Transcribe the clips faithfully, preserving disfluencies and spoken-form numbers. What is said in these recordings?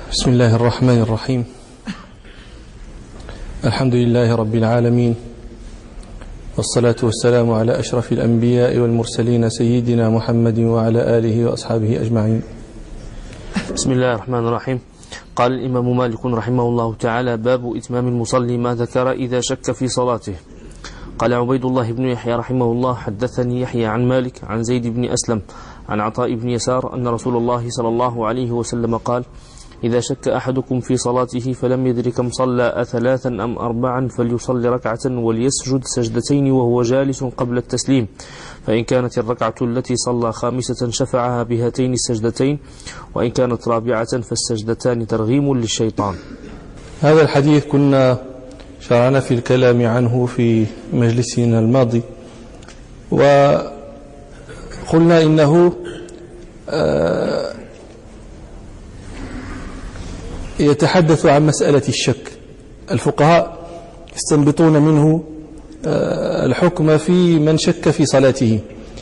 بسم الله الرحمن الرحيم. الحمد لله رب العالمين، والصلاة والسلام على أشرف الأنبياء والمرسلين سيدنا محمد وعلى آله وأصحابه أجمعين. بسم الله الرحمن الرحيم. قال الإمام مالك رحمه الله تعالى: باب إتمام المصلي ما ذكر إذا شك في صلاته. قال عبيد الله بن يحيى رحمه الله: حدثني يحيى عن مالك عن زيد بن أسلم عن عطاء بن يسار أن رسول الله صلى الله عليه وسلم قال: إذا شك أحدكم في صلاته فلم يدرك كم صلى أثلاثا أم أربعا فليصلي ركعة وليسجد سجدتين وهو جالس قبل التسليم، فإن كانت الركعة التي صلى خامسة شفعها بهاتين السجدتين، وإن كانت رابعة فالسجدتان ترغيم للشيطان. هذا الحديث كنا شرعنا في الكلام عنه في مجلسنا الماضي، وقلنا إنه آه يتحدث عن مسألة الشك. الفقهاء يستنبطون منه الحكم في من شك في صلاته،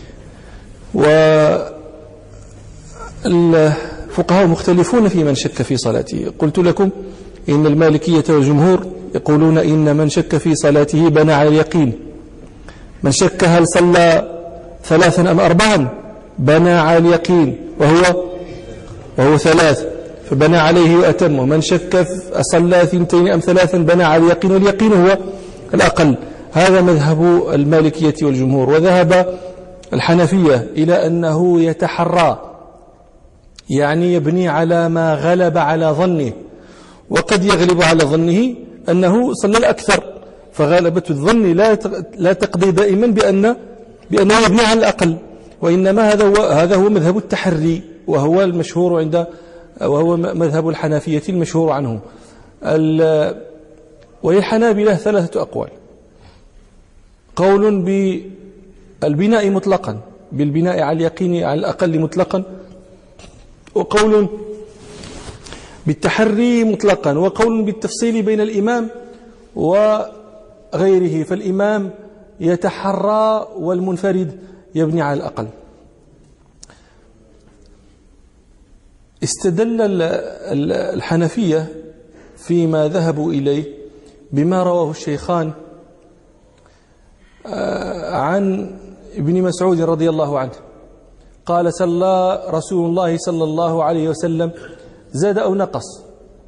والفقهاء مختلفون في من شك في صلاته. قلت لكم إن المالكية والجمهور يقولون إن من شك في صلاته بنى على اليقين. من شك هل صلى ثلاثا أم أربعا بنى على اليقين، وهو وهو ثلاث فبنى عليه وأتم. ومن شك أصلى ثنتين أم ثلاثا بنى على اليقين، واليقين هو الأقل. هذا مذهب المالكية والجمهور. وذهب الحنفية إلى أنه يتحرى، يعني يبني على ما غلب على ظنه، وقد يغلب على ظنه أنه صلى الأكثر، فغالبة الظن لا لا تقضي دائما بأن بأنه يبني على الأقل، وإنما هذا هو هذا هو مذهب التحري، وهو المشهور عند وهو مذهب الحنفية المشهور عنه. وللحنابلة ثلاثة أقوال: قول بالبناء مطلقا، بالبناء على اليقين على الأقل مطلقا، وقول بالتحري مطلقا، وقول بالتفصيل بين الإمام وغيره، فالإمام يتحرى والمنفرد يبني على الأقل. استدل الحنفية فيما ذهبوا إليه بما رواه الشيخان عن ابن مسعود رضي الله عنه قال: صلى رسول الله صلى الله عليه وسلم زاد أو نقص،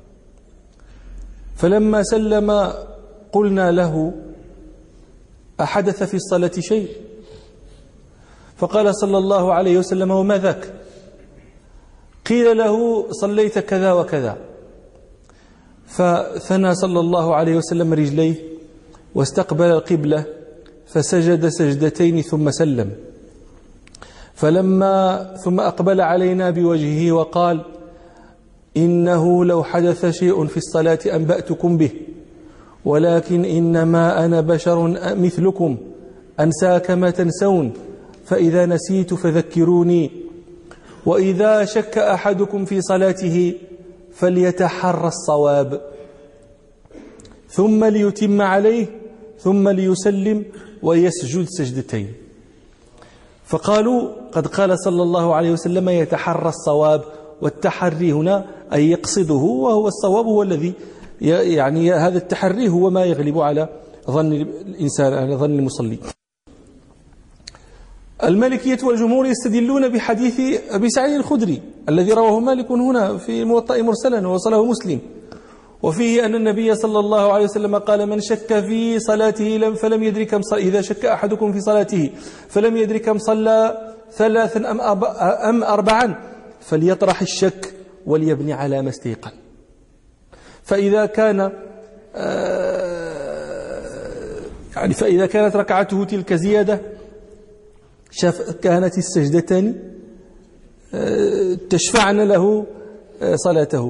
فلما سلم قلنا له: أحدث في الصلاة شيء؟ فقال صلى الله عليه وسلم: وما ذاك؟ قيل له: صليت كذا وكذا. فثنى صلى الله عليه وسلم رجليه واستقبل القبلة فسجد سجدتين ثم سلم، فلما ثم أقبل علينا بوجهه وقال: إنه لو حدث شيء في الصلاة أنبأتكم به، ولكن إنما أنا بشر مثلكم أنسى كما تنسون، فإذا نسيت فذكروني، وإذا شك أحدكم في صلاته فليتحرى الصواب، ثم ليتم عليه، ثم ليسلم ويسجد سجدتين. فقالوا: قد قال صلى الله عليه وسلم يتحرى الصواب، والتحري هنا أي يقصده، وهو الصواب هو الذي يعني هذا التحري هو ما يغلب على ظن الإنسان، على ظن المصلي. المالكية والجمهور يستدلون بحديث أبي سعيد الخدري الذي رواه مالك هنا في الموطأ مرسلا ووصله مسلم، وفيه أن النبي صلى الله عليه وسلم قال: من شك في صلاته فلم يدرك كم صلى، إذا شك أحدكم في صلاته فلم يدرك كم صلى ثلاثا أم أربعا فليطرح الشك وليبني على ما استيقن. فإذا كان يعني فإذا كانت ركعته تلك زيادة كانت السجدتان تشفعن له صلاته،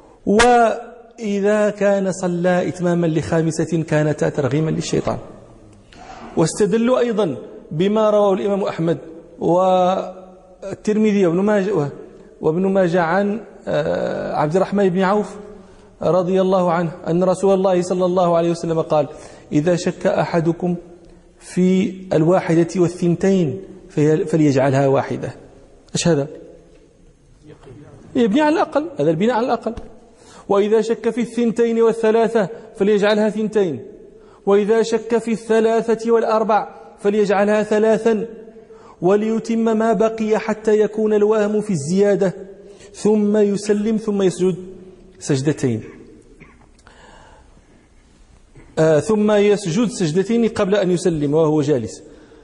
وإذا كان صلى إتماما لخامسة كانتا ترغيما للشيطان. واستدلوا أيضا بما رواه الإمام أحمد والترمذي وابن ماجه وابن ماجه عن عبد الرحمن بن عوف رضي الله عنه أن رسول الله صلى الله عليه وسلم قال: إذا شك أحدكم في الواحدة والثنتين فليجعلها واحدة. ايش هذا؟ يبني على الأقل، هذا البناء على الأقل. وإذا شك في الثنتين والثلاثة فليجعلها ثنتين، وإذا شك في الثلاثة والأربع فليجعلها ثلاثا، وليتم ما بقي حتى يكون الوهم في الزيادة، ثم يسلم ثم يسجد سجدتين آه ثم يسجد سجدتين قبل أن يسلم وهو جالس.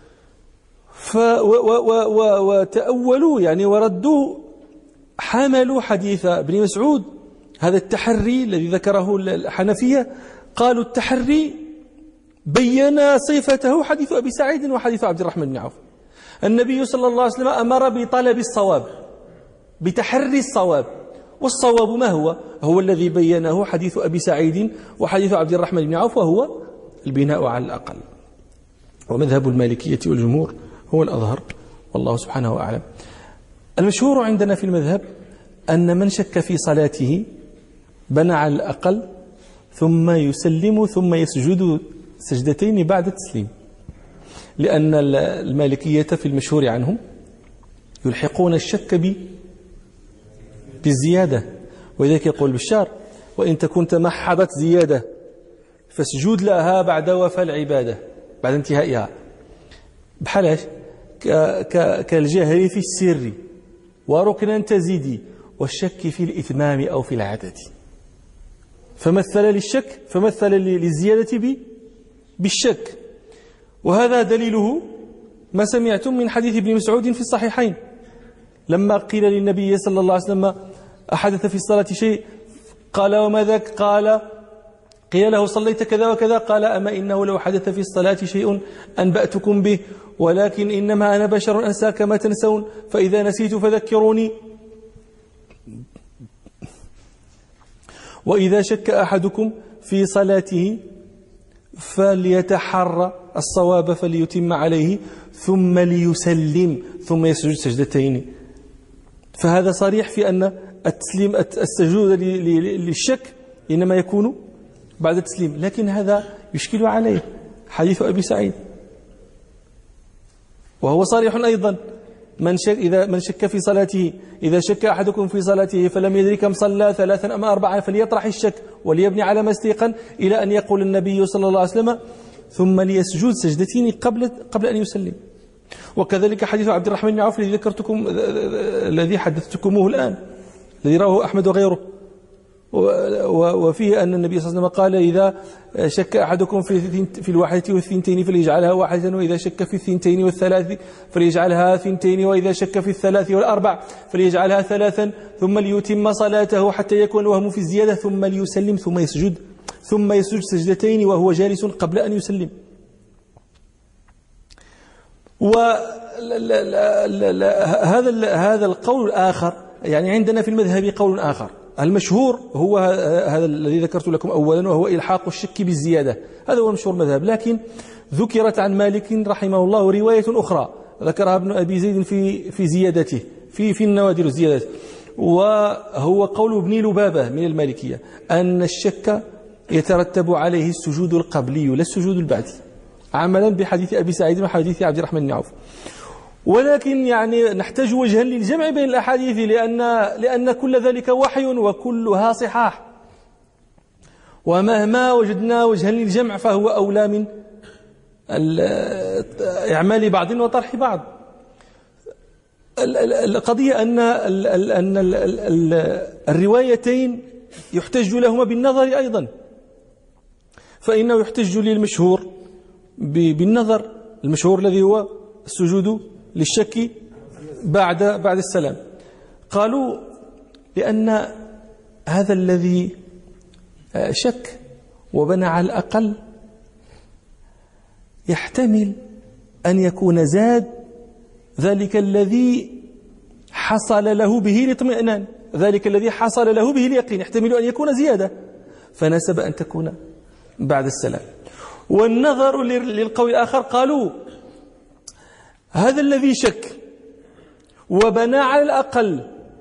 وتأولوا يعني وردوا حملوا حديث ابن مسعود هذا التحري الذي ذكره الحنفية، قالوا التحري بين صفته حديث أبي سعيد وحديث عبد الرحمن بن عوف. النبي صلى الله عليه وسلم أمر بطلب الصواب، بتحري الصواب، والصواب ما هو؟ هو الذي بينه حديث أبي سعيد وحديث عبد الرحمن بن عوف، وهو البناء على الأقل. ومذهب المالكية والجمهور هو الأظهر، والله سبحانه أعلم. المشهور عندنا في المذهب أن من شك في صلاته بنى على الأقل ثم يسلم ثم يسجد سجدتين بعد التسليم، لأن المالكية في المشهور عنهم يلحقون الشك بالزيادة، ولذلك يقول بشار: وإن تكن تمحضت زيادة فاسجد لها بعد وفاء العبادة، بعد انتهائها، بحالاش كالجهر في السر وركنا تزيدي والشك في الإتمام أو في العدد. فمثل للشك فمثل للزيادة بالشك، وهذا دليله ما سمعتم من حديث ابن مسعود في الصحيحين لما قيل للنبي صلى الله عليه وسلم: أحدث في الصلاة شيء؟ قال: وما ذاك؟ قال: قيل له: صليت كذا وكذا. قال: أما إنه لو حدث في الصلاة شيء أنبأتكم به، ولكن إنما أنا بشر أنسى كما تنسون، فإذا نسيت فذكروني. وإذا شك أحدكم في صلاته فليتحرى الصواب فليتم عليه ثم ليسلم ثم يسجد سجدتين. فهذا صريح في أن التسليم السجود للشك إنما يكون بعد التسليم، لكن هذا يشكل عليه حديث أبي سعيد، وهو صريح أيضا: من شك إذا من شك في صلاته إذا شك أحدكم في صلاته فلم يدري كم صلى ثلاثا أم أربعا فليطرح الشك وليبني على ما استيقن، إلى أن يقول النبي صلى الله عليه وسلم: ثم ليسجد سجدتين قبل قبل أن يسلم. وكذلك حديث عبد الرحمن بن عوف الذي ذكرتكم الذي حدثتكموه الآن، الذي رواه أحمد وغيره، وفيه أن النبي صلى الله عليه وسلم قال: إذا شك أحدكم في في الواحدة والثنتين فليجعلها واحدة، وإذا شك في الثنتين والثلاث فليجعلها ثنتين، وإذا شك في الثلاث والأربع فليجعلها ثلاثا، ثم ليتم صلاته حتى يكون الوهم في الزيادة، ثم ليسلم ثم يسجد ثم يسجد سجدتين وهو جالس قبل أن يسلم. وهذا هذا القول الآخر، يعني عندنا في المذهب قول آخر، المشهور هو هذا الذي ذكرت لكم أولا، وهو إلحاق الشك بالزيادة، هذا هو المشهور المذهب. لكن ذكرت عن مالك رحمه الله رواية أخرى ذكرها ابن أبي زيد في في زيادته في في النوادر الزيادة، وهو قول ابن لبابة من المالكية أن الشك يترتب عليه السجود القبلي لا السجود البعدي، عملا بحديث أبي سعيد وحديث عبد الرحمن بن عوف. ولكن يعني نحتاج وجها للجمع بين الأحاديث، لأن لأن كل ذلك وحي وكلها صحاح، ومهما وجدنا وجها للجمع فهو أولى من إعمال بعض وطرح بعض. القضية أن أن الروايتين يحتج لهما بالنظر أيضا، فإنه يحتج للمشهور بالنظر، المشهور الذي هو السجود للشك بعد بعد السلام. قالوا لأن هذا الذي شك وبنى على الأقل يحتمل أن يكون زاد ذلك الذي حصل له به الاطمئنان، ذلك الذي حصل له به اليقين، يحتمل أن يكون زيادة، فنسب أن تكون بعد السلام. والنظر للقول الآخر، قالوا هذا الذي شك وبنى على الأقل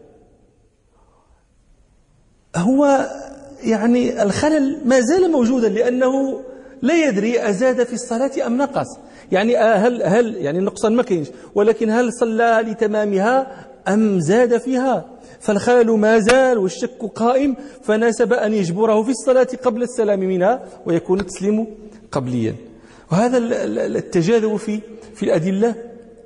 هو يعني الخلل ما زال موجودا، لأنه لا يدري أزاد في الصلاة أم نقص، يعني هل هل يعني النقصان ما كاينش، ولكن هل صلى لتمامها أم زاد فيها؟ فالخلل ما زال والشك قائم، فناسب أن يجبره في الصلاة قبل السلام منها ويكون التسليم قبليا. وهذا التجاذب في في الأدلة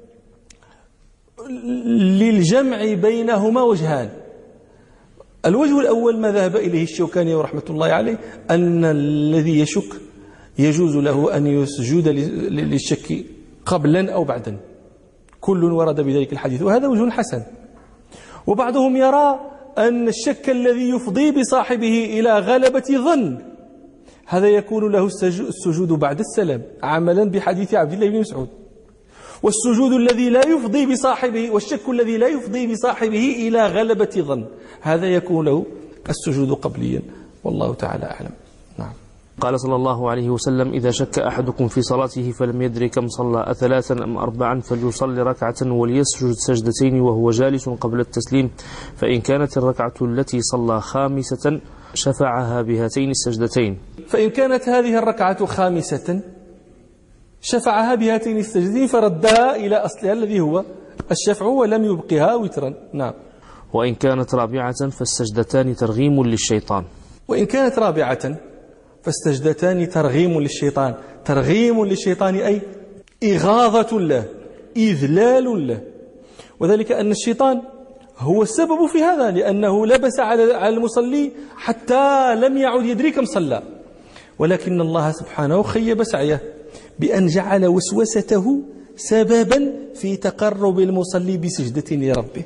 للجمع بينهما وجهان. الوجه الأول ما ذهب إليه الشوكاني رحمة الله عليه، أن الذي يشك يجوز له أن يسجد للشك قبلا أو بعدا، كل ورد بذلك الحديث، وهذا وجه حسن. وبعضهم يرى أن الشك الذي يفضي بصاحبه إلى غلبة ظن هذا يكون له السجود بعد السلام عملا بحديث عبد الله بن مسعود، والسجود الذي لا يفضي بصاحبه والشك الذي لا يفضي بصاحبه إلى غلبة ظن هذا يكون له السجود قبليا، والله تعالى أعلم. نعم. قال صلى الله عليه وسلم: إذا شك أحدكم في صلاته فلم يدري كم صلى أثلاثا أم أربعا فليصلي ركعة وليسجد سجدتين وهو جالس قبل التسليم، فإن كانت الركعة التي صلى خامسة شفعها بهاتين السجدتين. فإن كانت هذه الركعة خامسة شفعها بهاتين السجدتين فردها إلى أصلها الذي هو الشفع ولم يبقها وترا. نعم. وإن كانت رابعة فالسجدتان ترغيم للشيطان. وإن كانت رابعة فالسجدتان ترغيم للشيطان. ترغيم للشيطان أي إغاظة له، إذلال له، وذلك أن الشيطان هو السبب في هذا، لأنه لبس على المصلي حتى لم يعد يدري كم صلى، ولكن الله سبحانه خيب سعيه بأن جعل وسوسته سببا في تقرب المصلي بسجدة لربه.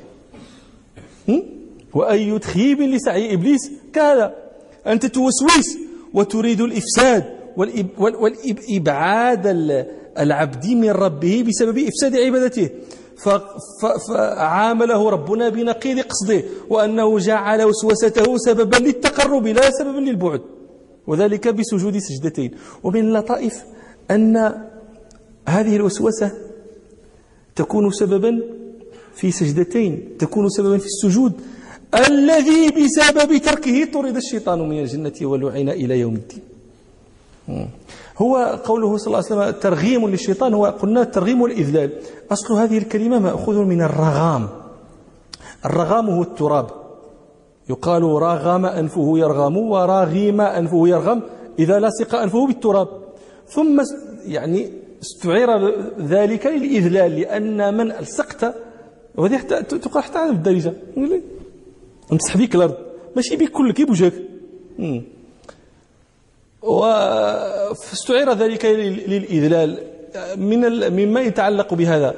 وأي تخييب لسعي إبليس كهذا، أنت توسوس وتريد الإفساد والإبعاد العبد من ربه بسبب إفساد عبادته، فعامله ربنا بنقيض قصده، وأنه جعل وسوسته سببا للتقرب لا سببا للبعد، وذلك بسجود سجدتين. ومن اللطائف أن هذه الوسوسة تكون سببا في سجدتين، تكون سببا في السجود الذي بسبب تركه طرد الشيطان من الجنة ولعن إلى يوم الدين. هو قوله صلى الله عليه وسلم ترغيم للشيطان، هو قلنا الترغيم والإذلال. أصل هذه الكلمة مأخوذ من الرغام. الرغام هو التراب، يقال راغم أنفه يرغم وراغيم أنفه يرغم إذا لصق أنفه بالتراب، ثم يعني استعير ذلك للإذلال، لأن من ألصقت وهذه تقال حتى على الدارجة امسح بيك الأرض ماشي بيك كل كيب وجهك، واستعير ذلك للإذلال. من مما يتعلق بهذا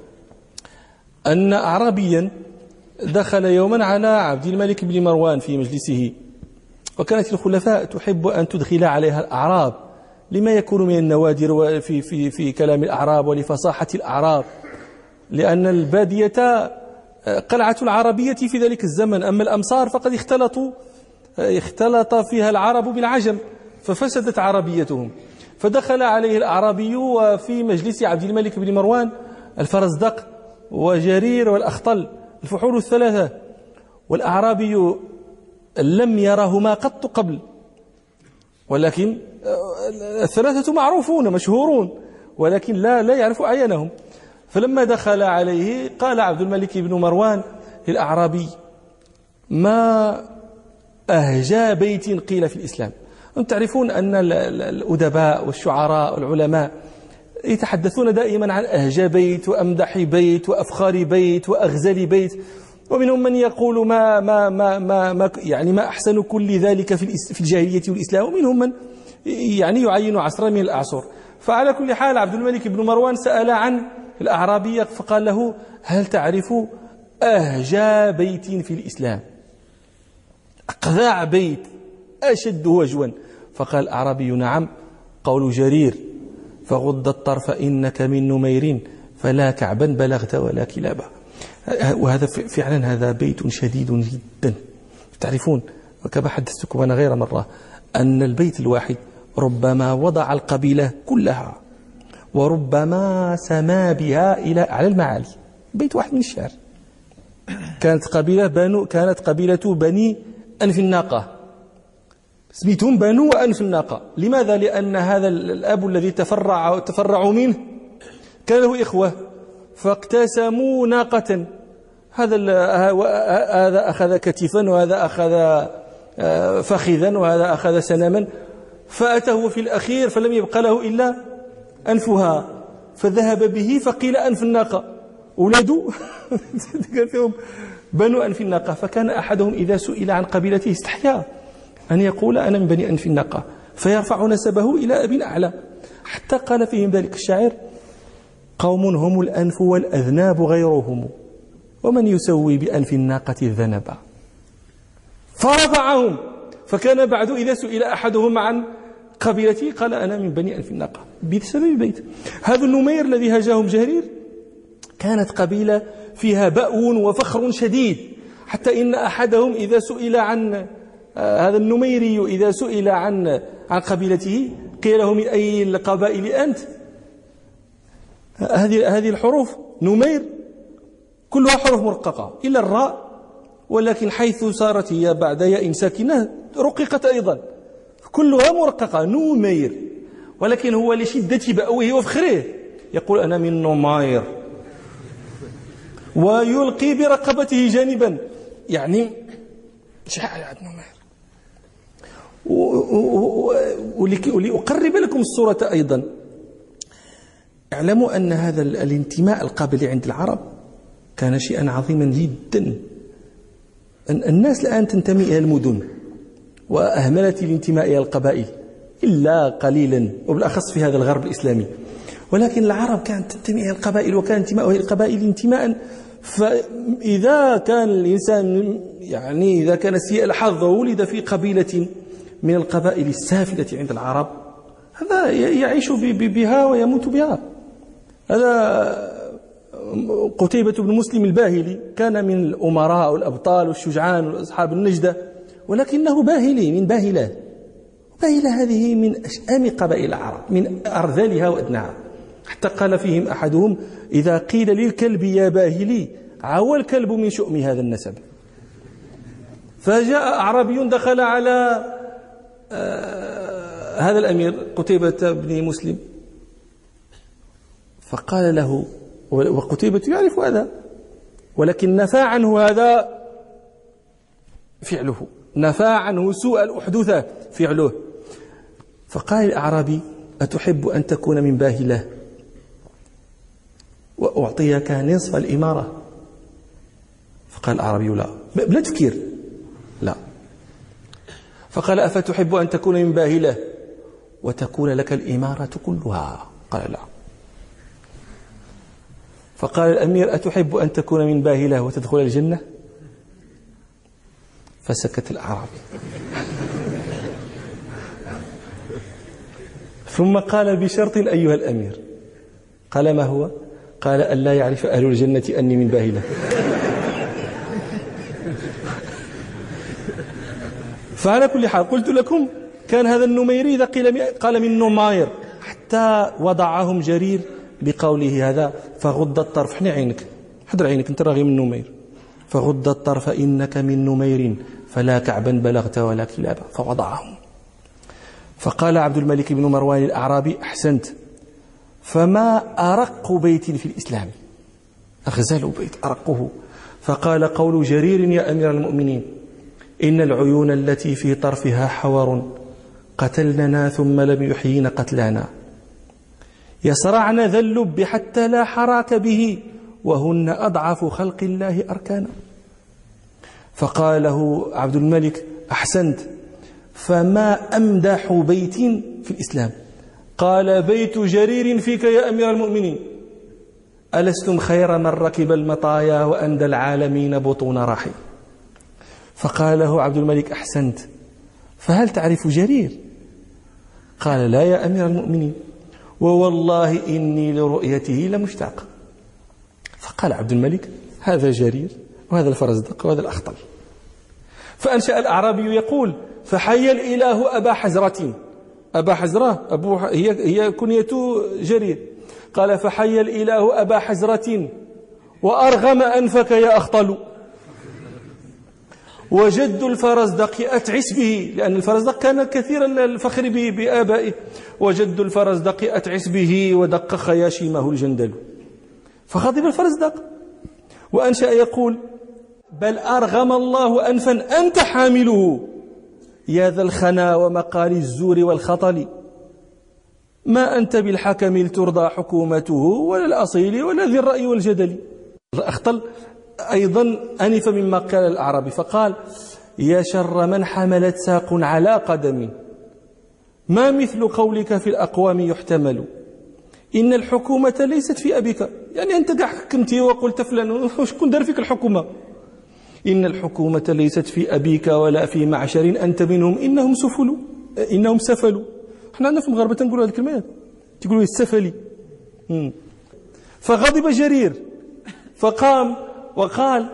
أن أعرابيا دخل يوما على عبد الملك بن مروان في مجلسه، وكانت الخلفاء تحب أن تدخل عليها الأعراب لما يكون من النوادر في في في كلام الأعراب ولفصاحة الأعراب، لأن البادية قلعة العربية في ذلك الزمن، أما الأمصار فقد اختلطوا اختلط فيها العرب بالعجم ففسدت عربيتهم. فدخل عليه الأعرابي وفي مجلس عبد الملك بن مروان الفرزدق وجرير والأخطل الفحول الثلاثة، والأعرابي لم يرهما قط قبل، ولكن الثلاثة معروفون مشهورون ولكن لا لا يعرف أعيانهم. فلما دخل عليه قال عبد الملك بن مروان للأعرابي: ما أهجى بيت قيل في الإسلام. أنتم تعرفون أن الأدباء والشعراء والعلماء يتحدثون دائما عن أهجى بيت وأمدح بيت وأفخار بيت وأغزل بيت، ومنهم من يقول ما ما ما ما, ما يعني ما أحسن كل ذلك في في الجاهلية والإسلام، ومنهم من يعني يعين عصرا من الأعصر. فعلى كل حال عبد الملك بن مروان سأل عن الأعرابي فقال له: هل تعرف أهجى بيت في الإسلام؟ أقذع بيت أشد وجوا. فقال الأعرابي: نعم، قول جرير: فغض الطرف إنك من نمير فلا كعبا بلغت ولا كلابا. وهذا فعلا هذا بيت شديد جدا. تعرفون وكما حدثتكم أنا غير مرة أن البيت الواحد ربما وضع القبيلة كلها وربما سما بها إلى على المعالي. بيت واحد من الشعر. كانت قبيلة بنو كانت قبيلة بني أنف الناقة، سميتهم بنو أنف الناقة. لماذا؟ لأن هذا الأب الذي تفرع تفرعوا منه كان له إخوة فاقتسموا ناقة. هذا هذا أخذ كتفا وهذا أخذ فخذا وهذا أخذ سنما، فأتاه في الأخير فلم يبق له إلا أنفها، فذهب به فقيل أنف الناقة، أولادوا قال فيهم بنو أنف الناقة. فكان أحدهم إذا سئل عن قبيلته استحيا أن يقول أنا من بني أنف الناقة، فيرفع نسبه إلى أب أعلى، حتى قال فيهم ذلك الشاعر: قوم هم الأنف والأذناب غيرهم، ومن يسوي بأنف الناقة الذنبا. فرفعهم، فكان بعد إذا سئل أحدهم عن قبيلته قال أنا من بني أنف الناقة بسبب البيت. هذا النمير الذي هاجهم جرير كانت قبيلة فيها بأو وفخر شديد، حتى إن أحدهم إذا سئل عن هذا النميري إذا سئل عن عن قبيلته قيل له: من أي القبائل أنت؟ هذه هذه الحروف نمير كلها حروف مرققة إلا الراء، ولكن حيث صارت هي بعد ياء ساكنة رققت أيضا، كلها مرققة نمير، ولكن هو لشدة بأوه وفخره يقول أنا من نمير، ويلقي برقبته جانبا يعني شاعر نمير. ولأقرب لكم الصورة أيضا، اعلموا أن هذا الانتماء القبلي عند العرب كان شيئا عظيما جدا. الناس الآن تنتمي إلى المدن وأهملت الانتماء إلى القبائل إلا قليلا، وبالأخص في هذا الغرب الإسلامي، ولكن العرب كانت تنتمي إلى القبائل، وكان انتماء إلى القبائل انتماء. فإذا كان الإنسان يعني إذا كان سيء الحظ وولد في قبيلة من القبائل السافلة عند العرب، هذا يعيش بها ويموت بها. هذا قتيبة بن مسلم الباهلي كان من الأمراء والأبطال والشجعان وأصحاب النجدة، ولكنه باهلي من باهلة. باهلة هذه من أشأم قبائل العرب، من أرذلها وأدناها، حتى قال فيهم أحدهم: إذا قيل للكلب يا باهلي عوى الكلب من شؤم هذا النسب. فجاء أعرابي دخل على آه هذا الأمير قتيبة بن مسلم فقال له، وقتيبة يعرف هذا، ولكن نفى عنه هذا فعله، نفى عنه سوء الأحدثة فعله. فقال الأعرابي: أتحب أن تكون من باهلة وأعطيك نصف الإمارة؟ فقال الأعرابي: لا، بلا تفكير، لا. فقال: أفتحب أن تكون من باهلة وتكون لك الإمارة كلها؟ قال: لا. فقال الأمير: أتحب أن تكون من باهلة وتدخل الجنة؟ فسكت الأعرابي. ثم قال: بشرط أيها الأمير. قال: ما هو؟ قال: ألا يعرف أهل الجنة أني من باهلة. فعلى كل حال قلت لكم كان هذا النميري إذا قيل قال من نمير، حتى وضعهم جرير بقوله هذا: فغض الطرف، حني عينك، حضر عينك، انت راغي من نمير، فغض الطرف إنك من نمير فلا كعبا بلغت ولا كلابا، فوضعهم. فقال عبد الملك بن مروان الأعرابي: أحسنت، فما أرق بيت في الإسلام، أغزل بيت أرقه. فقال: قول جرير يا أمير المؤمنين: إن العيون التي في طرفها حور قتلننا ثم لم يحيين قتلانا، يصرعن ذا اللب حتى لا حراك به، وهن أضعف خلق الله أركانا. فقال له عبد الملك: أحسنت، فما أمدح بيت في الإسلام؟ قال: بيت جرير فيك يا أمير المؤمنين، ألستم خير من ركب المطايا وأندى العالمين بطون راحي. فقال له عبد الملك: أحسنت، فهل تعرف جرير؟ قال: لا يا أمير المؤمنين، ووالله إني لرؤيته لمشتاق. فقال عبد الملك: هذا جرير وهذا الفرزدق وهذا الأخطل. فأنشأ الأعرابي يقول: فحي الإله أبا حزرة. أبا حزرة أبو هي هي كنية جرير. قال: فحي الإله أبا حزرة وأرغم أنفك يا أخطل، وجد الفرزدق أتعس به، لأن الفرزدق كان كثير الفخر بآبائه، وجد الفرزدق أتعس به ودق خياشيمه الجندل. فغضب الفرزدق وأنشأ يقول: بل أرغم الله أنفا أنت حامله يا ذا الخنا ومقال الزور والخطل، ما أنت بالحكم لترضى حكومته ولا الأصيل ولا ذي الرأي والجدل. أخطل أيضا أنف مما قال الأعرابي فقال يا شر من حملت ساق على قدم، ما مثل قولك في الأقوام يحتمل، إن الحكومة ليست في أبيك. يعني أنت قاع حكمتي وقلت فلان شكون دار فيك الحكومة؟ إن الحكومة ليست في أبيك ولا في معشر أنت منهم إنهم سفلوا إنهم سفلوا. احنا عندنا في المغرب تنقول هذه الكلمات تقولوا السفلي. فغضب جرير فقام وقال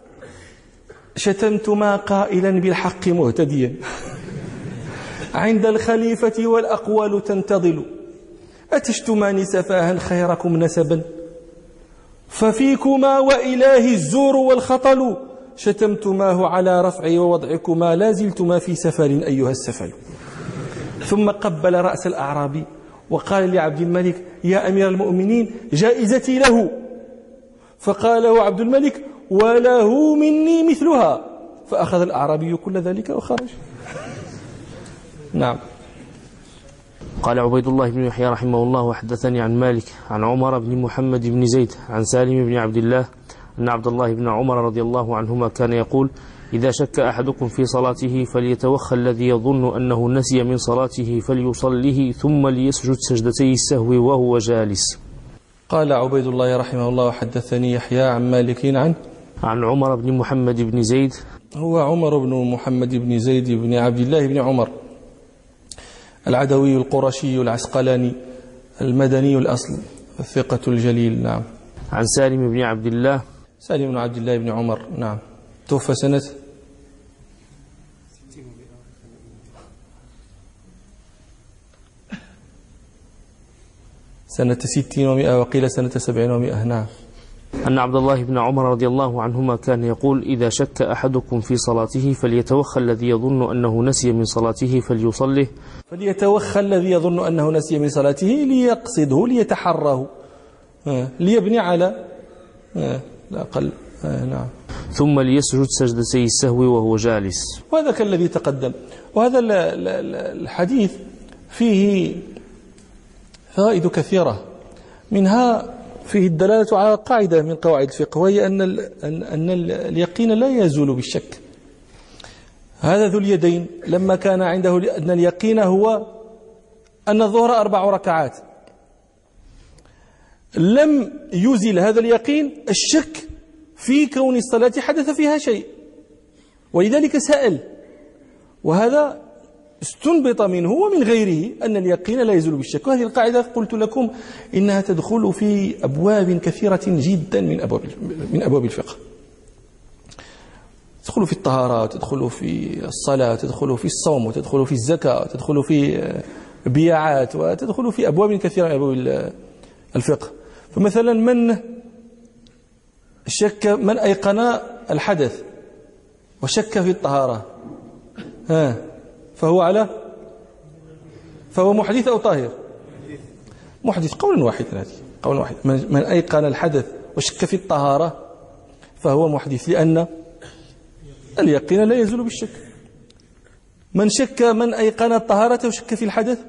شتمتما قائلا بالحق مهتديا عند الخليفة والأقوال تنتظل، أتشتمان سفاها خيركم نسبا ففيكما وإله الزور والخطل، شتمتماه على رفعي ووضعكما لا زلتما في سفل أيها السفل. ثم قبل رأس الأعرابي وقال لعبد الملك يا أمير المؤمنين جائزتي له. فقال له عبد الملك وله مني مثلها. فأخذ الأعرابي كل ذلك وخرج. نعم. قال عبيد الله بن يحيى رحمه الله وحدثني عن مالك عن عمر بن محمد بن زيد عن سالم بن عبد الله أن عبد الله بن عمر رضي الله عنهما كان يقول إذا شك أحدكم في صلاته فليتوخى الذي يظن أنه نسي من صلاته فليصله ثم ليسجد سجدتي السهو وهو جالس. قال عبيد الله رحمه الله وحدثني يحيى عن مالك عن عن عمر بن محمد بن زيد. هو عمر بن محمد بن زيد بن عبد الله بن عمر العدوي القرشي العسقلاني المدني الأصل الثقة الجليل. نعم. عن سالم بن عبد الله سالم بن عبد الله بن عمر. نعم. توفى سنة سنة ستين ومئة وقيل سنة سبعين ومئة. نعم. أن عبد الله بن عمر رضي الله عنهما كان يقول إذا شك أحدكم في صلاته فليتوخى الذي يظن أنه نسي من صلاته فليصله فليتوخى الذي يظن أنه نسي من صلاته ليقصده ليتحراه ليبني على لا أقل. نعم. ثم ليسجد سجدتي السهو وهو جالس. وهذا كالذي تقدم. وهذا الحديث فيه فوائد كثيرة، منها فيه الدلالة على قاعدة من قواعد الفقه وهي أن أن اليقين لا يزول بالشك. هذا ذو اليدين لما كان عنده أن اليقين هو أن الظهر أربع ركعات لم يزل هذا اليقين الشك في كون الصلاة حدث فيها شيء، ولذلك سأل. وهذا استنبط منه ومن غيره أن اليقين لا يزول بالشك. وهذه القاعدة قلت لكم إنها تدخل في أبواب كثيرة جدا من أبواب من أبواب الفقه. تدخل في الطهارة، تدخل في الصلاة، تدخل في الصوم، وتدخل في الزكاة، وتدخل في بيعات، وتدخل في أبواب كثيرة من أبواب الفقه. فمثلا من شك من أيقن الحدث وشك في الطهارة ها فهو على فهو محدث أو طاهر؟ محدث قولا واحدا. هذه قول واحد. من أيقن الحدث وشك في الطهارة فهو محدث لأن اليقين لا يزول بالشك. من شك من أيقن الطهارة وشك في الحدث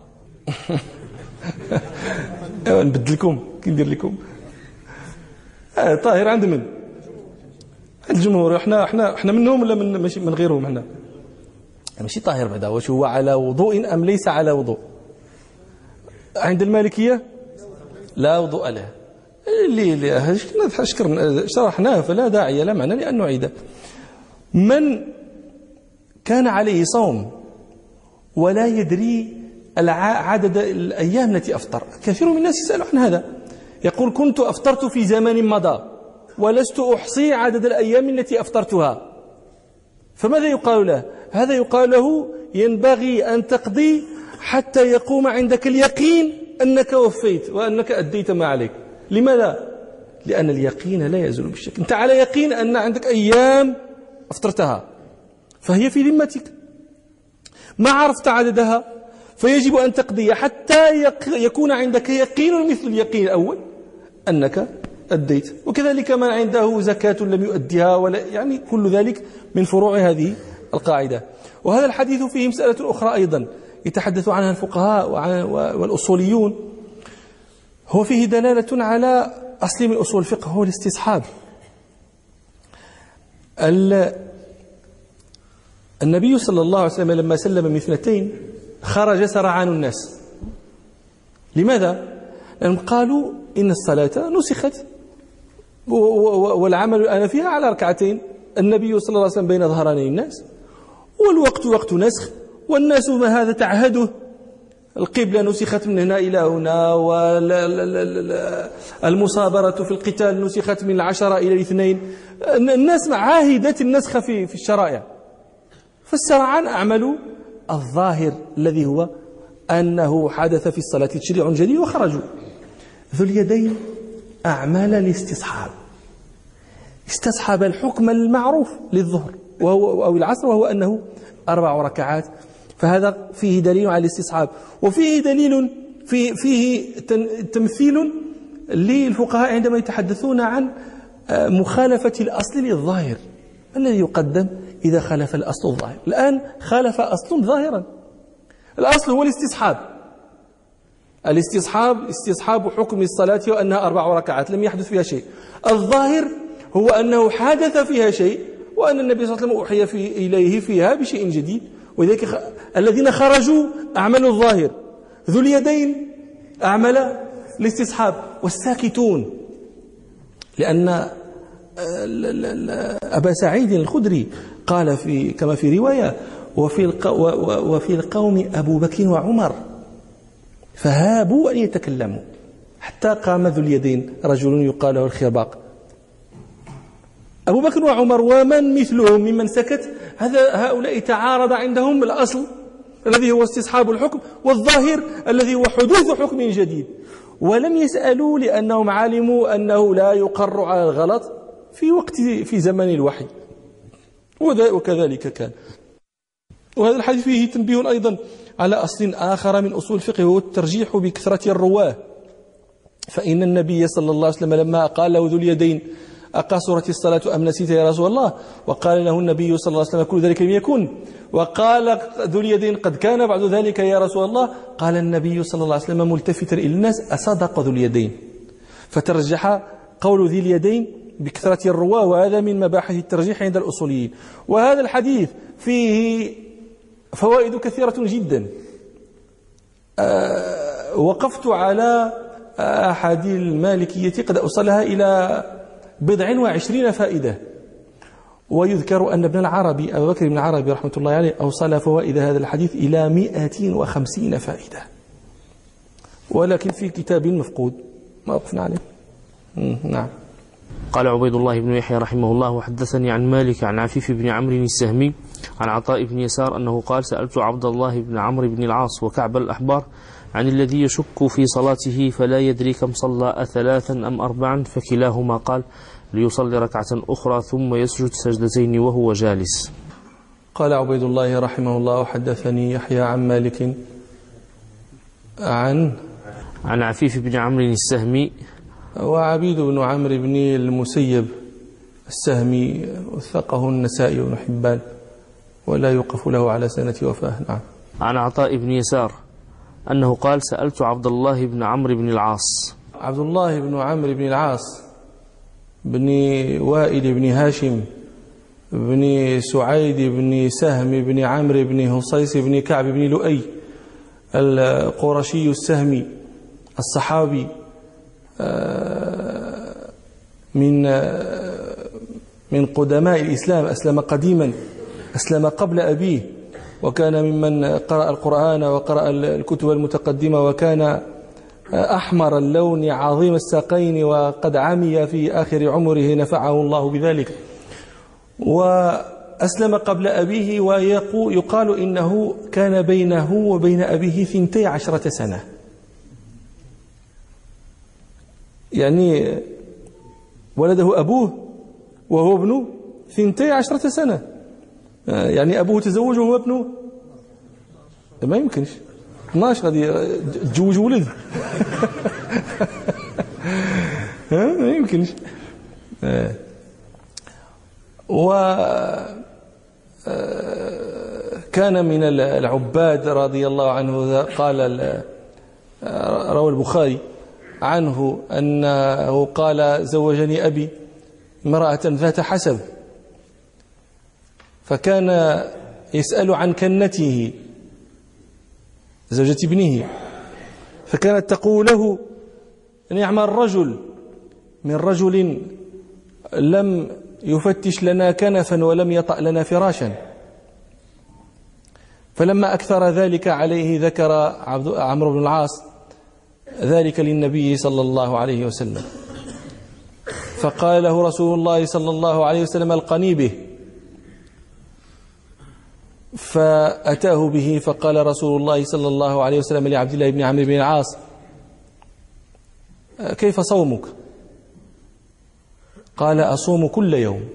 نبدلكم كي ندير لكم آه طاهر عند من؟ عند الجمهور. احنا احنا احنا منهم ولا من ماشي من غيرهم؟ احنا ماشي طاهر بعدا. واش هو على وضوء ام ليس على وضوء؟ عند المالكيه لا وضوء له. اللي اللي شرحناه فلا داعي لا معنى لأن نعيده. من كان عليه صوم ولا يدري عدد الأيام التي أفطر، كثير من الناس يسأل عن هذا، يقول كنت أفطرت في زمان مضى ولست أحصي عدد الأيام التي أفطرتها. فماذا يقال له؟ هذا يقال له ينبغي أن تقضي حتى يقوم عندك اليقين أنك وفيت وأنك أديت ما عليك. لماذا؟ لأن اليقين لا يزول بالشك. أنت على يقين أن عندك أيام أفطرتها فهي في ذمتك، ما عرفت عددها فيجب أن تقضي حتى يكون عندك يقين مثل اليقين الأول أنك أديت، وكذلك من عنده زكاة لم يؤديها، ولا يعني كل ذلك من فروع هذه القاعدة. وهذا الحديث فيه مسألة أخرى أيضا يتحدث عنها الفقهاء والأصوليون، هو فيه دلالة على أصل من أصول الفقه، هو الاستصحاب. النبي صلى الله عليه وسلم لما سلم من اثنتين خرج سرعان الناس. لماذا؟ لأنهم قالوا إن الصلاة نسخت والعمل الآن فيها على ركعتين، النبي صلى الله عليه وسلم بين ظهراني الناس، والوقت وقت نسخ، والناس ما هذا تعهده، القبلة نسخت من هنا إلى هنا، والمصابرة في القتال نسخت من العشرة إلى الاثنين، الناس عاهدت النسخ في في الشرائع، فالسرعان أعملوا الظاهر الذي هو أنه حدث في الصلاة تشريع جديد وخرجوا. ذو اليدين أعمال الاستصحاب، استصحب الحكم المعروف للظهر وهو أو العصر، وهو أنه أربع ركعات، فهذا فيه دليل على الاستصحاب، وفيه دليل فيه, فيه تمثيل للفقهاء عندما يتحدثون عن مخالفة الأصل للظاهر. الذي يقدم إذا خالف الأصل الظاهر؟ الآن خالف أصل ظاهرا، الأصل هو الاستصحاب، الاستصحاب استصحاب حكم الصلاة وأنها أربع ركعات لم يحدث فيها شيء. الظاهر هو أنه حدث فيها شيء، وأن النبي صلى الله عليه وسلم أوحي في إليه فيها بشيء جديد، وذلك خ... الذين خرجوا أعملوا الظاهر، ذو اليدين أعمل الاستصحاب. والساكتون، لأن أبا سعيد الخدري قال في كما في رواية وفي وفي القوم أبو بكر وعمر فهابوا أن يتكلموا حتى قام ذو اليدين رجل يقال له الخرباق. أبو بكر وعمر ومن مثلهم ممن سكت، هذا هؤلاء تعارض عندهم الأصل الذي هو استصحاب الحكم والظاهر الذي هو حدوث حكم جديد، ولم يسألوا لأنهم علموا أنه لا يقر على الغلط في وقت في زمن الوحي، وكذلك كان. وهذا الحديث فيه تنبيه أيضا على أصل آخر من أصول الفقه، وهو الترجيح بكثرة الرواه. فإن النبي صلى الله عليه وسلم لما قال له ذو اليدين أقصرت الصلاة أم نسيت يا رسول الله، وقال له النبي صلى الله عليه وسلم كل ذلك لم يكن، وقال ذو اليدين قد كان بعد ذلك يا رسول الله، قال النبي صلى الله عليه وسلم ملتفتا إلى الناس أصدق ذو اليدين، فترجح قول ذي اليدين بكثرة الرواه، وهذا من مباحث الترجيح عند الأصوليين. وهذا الحديث فيه فوائد كثيرة جدا. أه وقفت على أحد المالكية قد أوصلها إلى بضع وعشرين فائدة، ويذكر أن ابن العربي أبو بكر بن العربي رحمة الله عليه أوصل فوائد هذا الحديث إلى مئة وخمسين فائدة، ولكن في كتاب مفقود ما وقفنا عليه. نعم. قال عبيد الله بن يحيى رحمه الله وحدثني عن مالك عن عفيف بن عمرو السهمي عن عطاء بن يسار أنه قال سألت عبد الله بن عمرو بن العاص وكعب الأحبار عن الذي يشك في صلاته فلا يدري كم صلى أثلاثا أم أربعا، فكلاهما قال ليصلي ركعة أخرى ثم يسجد سجدتين وهو جالس. قال عبيد الله رحمه الله وحدثني يحيى عن مالك عن عن عفيف بن عمرو السهمي، وعبيد بن عمرو بن المسيب السهمي وثقه النسائي بن حبان ولا يوقف له على سنة وفاة. نعم. عن عطاء بن يسار أنه قال سألت عبد الله بن عمرو بن العاص. عبد الله بن عمرو بن العاص بن وائل بن هاشم بن سعيد بن سهم بن عمرو بن هصيص بن كعب بن لؤي القرشي السهمي الصحابي من من قدماء الإسلام، أسلم قديما، أسلم قبل أبيه، وكان ممن قرأ القرآن وقرأ الكتب المتقدمة، وكان أحمر اللون عظيم الساقين وقد عمي في آخر عمره نفعه الله بذلك، وأسلم قبل أبيه، ويقال إنه كان بينه وبين أبيه ثنتي عشرة سنة، يعني ولده أبوه وهو ابنه ثنتي عشرة سنة، يعني أبوه تزوج وهو ابنه ما يمكنش اثناش غادي تزوج ولد. ما يمكنش. وكان من العباد رضي الله عنه قال روى البخاري عنه أنه قال زوجني أبي امرأة ذات حسب، فكان يسأل عن كنته زوجة ابنه، فكانت تقول له نعم الرجل من رجل لم يفتش لنا كنفا ولم يطأ لنا فراشا. فلما أكثر ذلك عليه ذكر عمرو بن العاص ذلك للنبي صلى الله عليه وسلم، فقال له رسول الله صلى الله عليه وسلم القني به، فأتاه به فقال رسول الله صلى الله عليه وسلم لعبد الله بن عمرو بن العاص كيف صومك؟ قال أصوم كل يوم.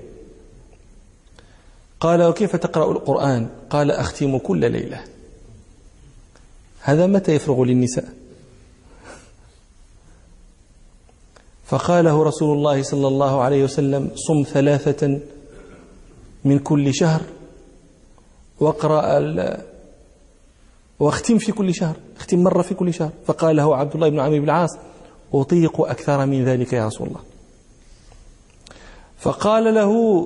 قال وكيف تقرأ القرآن؟ قال أختم كل ليلة. هذا متى يفرغ للنساء؟ فقاله رسول الله صلى الله عليه وسلم صم ثلاثة من كل شهر واقرأ واختم في كل شهر، اختم مرة في كل شهر. فقال له عبد الله بن عمرو بن العاص أطيق أكثر من ذلك يا رسول الله. فقال له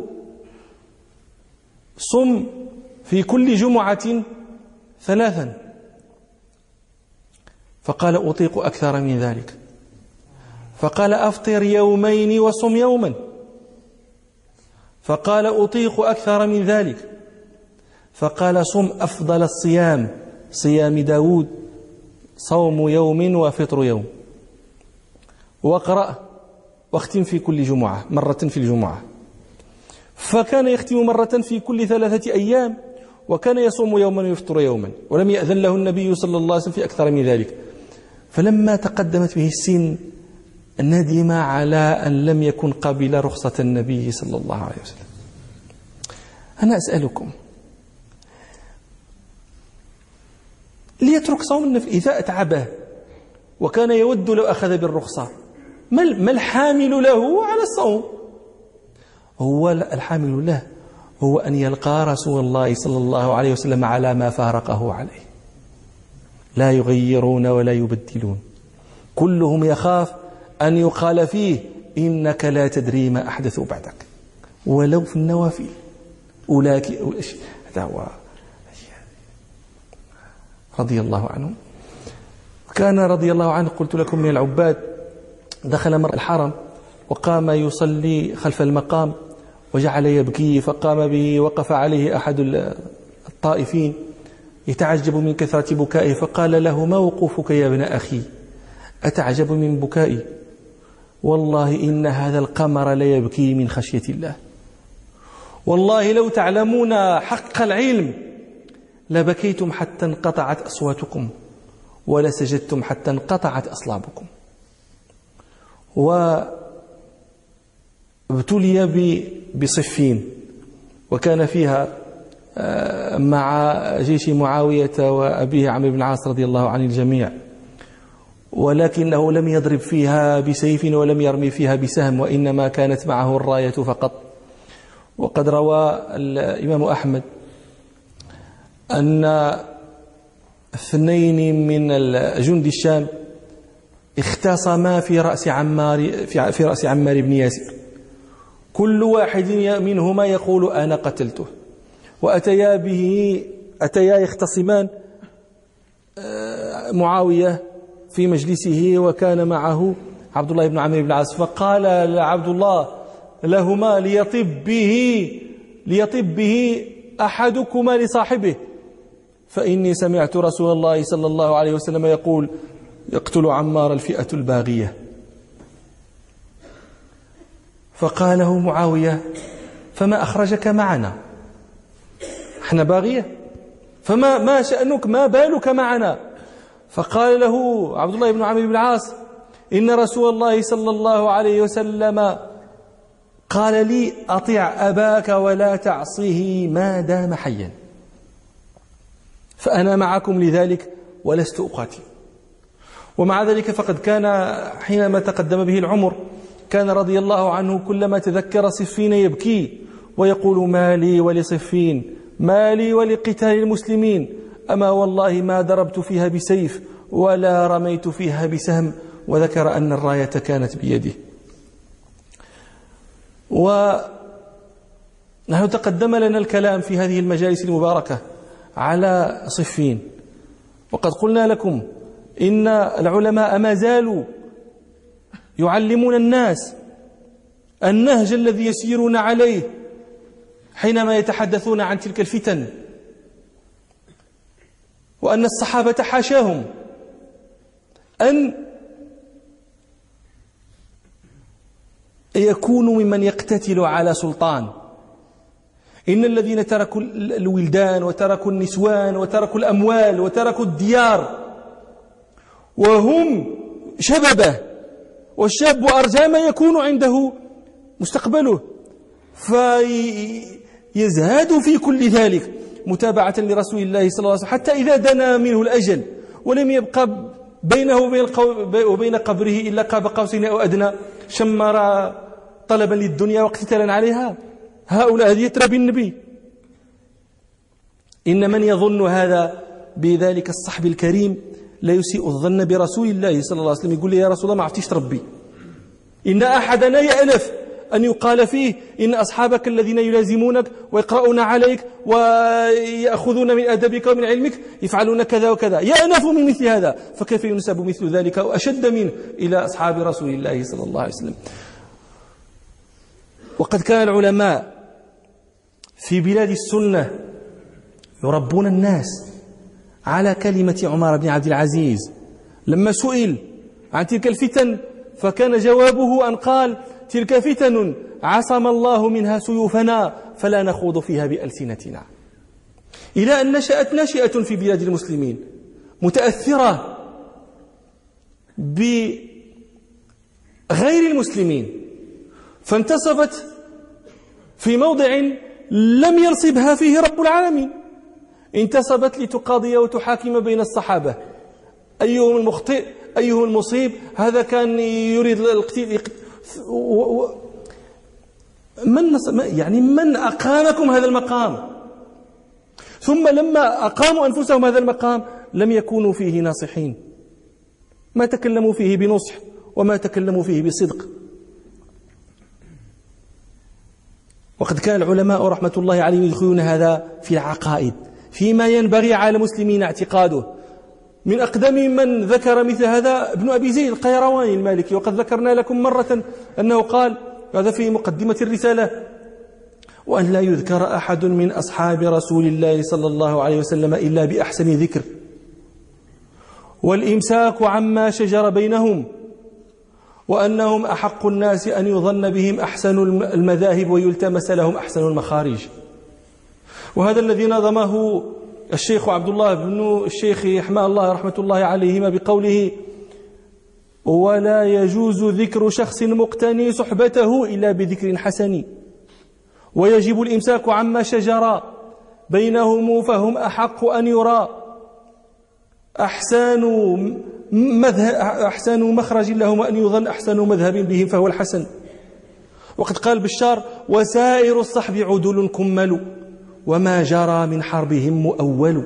صم في كل جمعة ثلاثا. فقال أطيق أكثر من ذلك. فقال أفطر يومين وصم يوما. فقال أطيق أكثر من ذلك. فقال صم أفضل الصيام صيام داود صوم يوم وفطر يوم، واقرأ واختم في كل جمعة مرة في الجمعة. فكان يختم مرة في كل ثلاثة أيام، وكان يصوم يوما ويفطر يوما، ولم يأذن له النبي صلى الله عليه وسلم في أكثر من ذلك. فلما تقدمت به السن ندم على أن لم يكن قبل رخصة النبي صلى الله عليه وسلم. أنا أسألكم، ليترك صوم النفل إذا أتعبه وكان يود لو أخذ بالرخصة، ما الحامل له على الصوم؟ هو الحامل له هو أن يلقى رسول الله صلى الله عليه وسلم على ما فارقه عليه، لا يغيرون ولا يبدلون. كلهم يخاف أن يقال فيه إنك لا تدري ما أحدثوا بعدك، ولو في النوافل. أولاك هذا هو رضي الله عنه. كان رضي الله عنه قلت لكم من العباد، دخل مرة الحرم وقام يصلي خلف المقام وجعل يبكي، فقام به وقف عليه أحد الطائفين يتعجب من كثرة بكائه، فقال له ما وقوفك يا ابن أخي؟ أتعجب من بكائي؟ والله إن هذا القمر ليبكي من خشية الله، والله لو تعلمون حق العلم لبكيتم حتى انقطعت أصواتكم ولسجدتم حتى انقطعت أصلابكم. وابتلي بصفين، وكان فيها مع جيش معاوية وأبيه عمرو بن العاص رضي الله عن الجميع، ولكنه لم يضرب فيها بسيف ولم يرمي فيها بسهم، وإنما كانت معه الراية فقط. وقد روى الإمام أحمد أن اثنين من جند الشام اختصما في رأس عمار في رأس عمار بن ياسر، كل واحد منهما يقول أنا قتلته، وأتيا به أتيا يختصمان معاوية في مجلسه وكان معه عبد الله بن عمرو بن العاص، فقال عبد الله لهما ليطب به ليطب به أحدكما لصاحبه، فإني سمعت رسول الله صلى الله عليه وسلم يقول يقتل عمار الفئة الباغية. فقاله معاوية فما أخرجك معنا؟ احنا باغية، فما ما شأنك ما بالك معنا؟ فقال له عبد الله بن عمرو بن العاص إن رسول الله صلى الله عليه وسلم قال لي أطع أباك ولا تعصيه ما دام حيا، فأنا معكم لذلك ولست أقاتل. ومع ذلك فقد كان حينما تقدم به العمر كان رضي الله عنه كلما تذكر صفين يبكي ويقول ما لي ولصفين، ما لي ولقتال المسلمين، أما والله ما ضربت فيها بسيف ولا رميت فيها بسهم، وذكر أن الراية كانت بيده. ونحن تقدم لنا الكلام في هذه المجالس المباركة على صفين، وقد قلنا لكم إن العلماء ما زالوا يعلمون الناس النهج الذي يسيرون عليه حينما يتحدثون عن تلك الفتن، وأن الصحابة حاشاهم أن يكونوا ممن يقتتل على سلطان. إن الذين تركوا الولدان وتركوا النسوان وتركوا الأموال وتركوا الديار وهم شببه، والشاب أرجى ما يكون عنده مستقبله، فيزهد في كل ذلك متابعة لرسول الله صلى الله عليه وسلم، حتى إذا دنا منه الأجل ولم يبقى بينه وبين قبره إلا قاب قوسين أو أدنى، شمر طلبا للدنيا واقتتالا عليها، هؤلاء هذه يترى بالنبي. إن من يظن هذا بذلك الصحب الكريم لا يسيء الظن برسول الله صلى الله عليه وسلم. يقول لي يا رسول الله ما عرفتيش تربي. إن أحدنا يألف أن يقال فيه إن أصحابك الذين يلازمونك ويقرؤون عليك ويأخذون من أدبك ومن علمك يفعلون كذا وكذا، يأنف من مثل هذا، فكيف ينسب مثل ذلك وأشد منه إلى أصحاب رسول الله صلى الله عليه وسلم. وقد كان العلماء في بلاد السنة يربون الناس على كلمة عمر بن عبد العزيز لما سئل عن تلك الفتن، فكان جوابه أن قال تلك فتن عصم الله منها سيوفنا فلا نخوض فيها بألسنتنا. إلى أن نشأت ناشئة في بلاد المسلمين متأثرة بغير المسلمين، فانتصبت في موضع لم ينصبها فيه رب العالمين، انتصبت لتقاضي وتحاكم بين الصحابة أيهم المخطئ أيهم المصيب، هذا كان يريد القتال. من يعني من أقامكم هذا المقام؟ ثم لما أقاموا أنفسهم هذا المقام لم يكونوا فيه ناصحين، ما تكلموا فيه بنصح وما تكلموا فيه بصدق. وقد كان العلماء رحمة الله عليهم يدخلون هذا في العقائد، فيما ينبغي على المسلمين اعتقاده. من أقدم من ذكر مثل هذا ابن أبي زيد القيرواني المالكي، وقد ذكرنا لكم مرة أنه قال هذا في مقدمة الرسالة: وأن لا يذكر أحد من أصحاب رسول الله صلى الله عليه وسلم إلا بأحسن ذكر، والإمساك عما شجر بينهم، وأنهم أحق الناس أن يظن بهم أحسن المذاهب ويلتمس لهم أحسن المخارج. وهذا الذي نظمه الشيخ عبد الله بن الشيخ رحمه الله رحمة الله عليهما بقوله: ولا يجوز ذكر شخص مقتني صحبته إلا بذكر حسن، ويجب الإمساك عما شجر بينهم فهم أحق أن يرى أحسن مذهب أحسن مخرج لهم، وأن يظن أحسن مذهب بهم فهو الحسن. وقد قال بشار: وسائر الصحب عدل كمل، وما جرى من حربهم مؤول.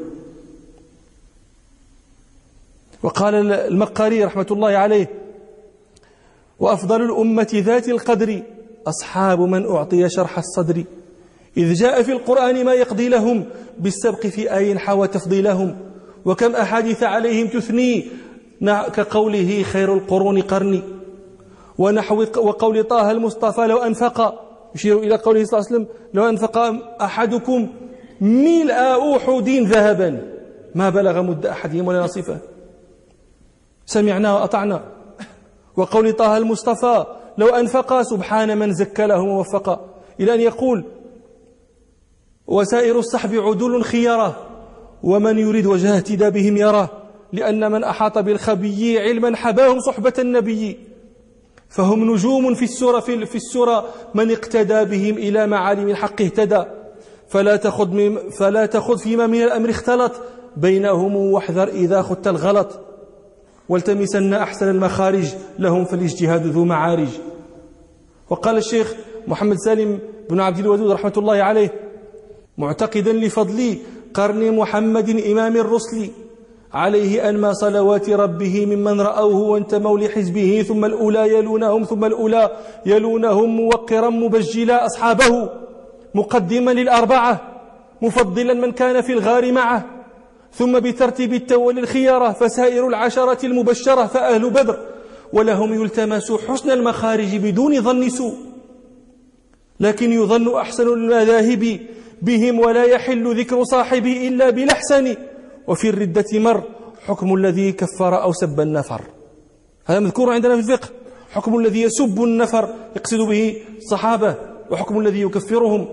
وقال المقاري رحمة الله عليه: وأفضل الأمة ذات القدر أصحاب من أعطي شرح الصدر، إذ جاء في القرآن ما يقضي لهم بالسبق في آي حوى تفضيلهم، وكم أحاديث عليهم تثني كقوله خير القرون قرني، ونحو وقول طه المصطفى لو أنفق، يشير إلى قوله صلى الله عليه وسلم: لو أنفق أحدكم ملء أحد ذهبا ما بلغ مد أحدهم ولا نصفه. سمعنا وأطعنا. وقول طه المصطفى لو أنفق سبحان من زكى له ووفق، إلى أن يقول: وسائر الصحب عدول خيرة، ومن يريد وجه اهتدى بهم يراه، لأن من أحاط بالخبي علما حباهم صحبة النبي، فهم نجوم في السورة في السورة من اقتدى بهم إلى معالم الحق اهتدى، فلا تخذ فلا تخذ فيما من الأمر اختلط بينهم، واحذر إذا خدت الغلط، والتمسن أحسن المخارج لهم فالاجتهاد ذو معارج. وقال الشيخ محمد سالم بن عبد الودود رحمة الله عليه: معتقدا لفضل قرن محمد إمام الرسل عليه أنمى صلوات ربه ممن رأوه وانتموا لحزبه، ثم الأولى يلونهم ثم الأولى يلونهم، موقرا مبجلا أصحابه مقدما للأربعة، مفضلا من كان في الغار معه، ثم بترتيب التول الخيارة فسائر العشرة المبشرة فأهل بدر، ولهم يلتمس حسن المخارج بدون ظن سوء، لكن يظن أحسن المذاهب بهم ولا يحل ذكر صاحبه إلا بالأحسن، وفي الردة مر حكم الذي كفر أو سب النفر. هذا مذكور عندنا في الفقه، حكم الذي يسب النفر يقصد به الصحابة، وحكم الذي يكفرهم.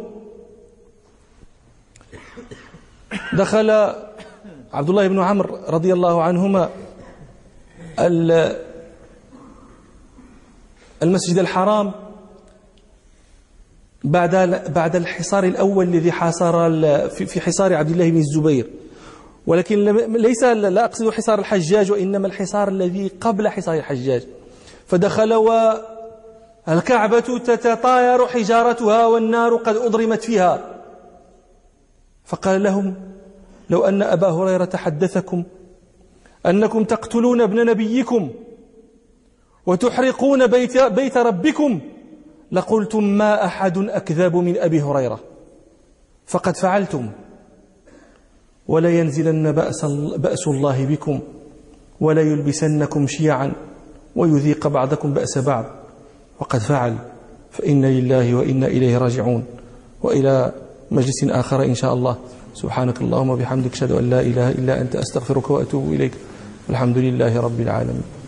دخل عبد الله بن عمرو رضي الله عنهما المسجد الحرام بعد بعد الحصار الأول الذي حاصر في حصار عبد الله بن الزبير، ولكن ليس لا أقصد حصار الحجاج، وإنما الحصار الذي قبل حصار الحجاج. فدخل والكعبة تتطاير حجارتها والنار قد أضرمت فيها، فقال لهم: لو أن أبا هريرة حدثكم أنكم تقتلون ابن نبيكم وتحرقون بيت, بيت ربكم لقلتم ما أحد أكذب من أبي هريرة، فقد فعلتم، ولا ينزلن بأس, بأس الله بكم ولا يلبسنكم شيعا ويذيق بعضكم بأس بعض، وقد فعل، فإن لله وإنا إليه راجعون. وإلى مجلس آخر إن شاء الله. سبحانك اللهم وبحمدك أشهد أن لا إله إلا أنت أستغفرك وأتوب إليك، والحمد لله رب العالمين.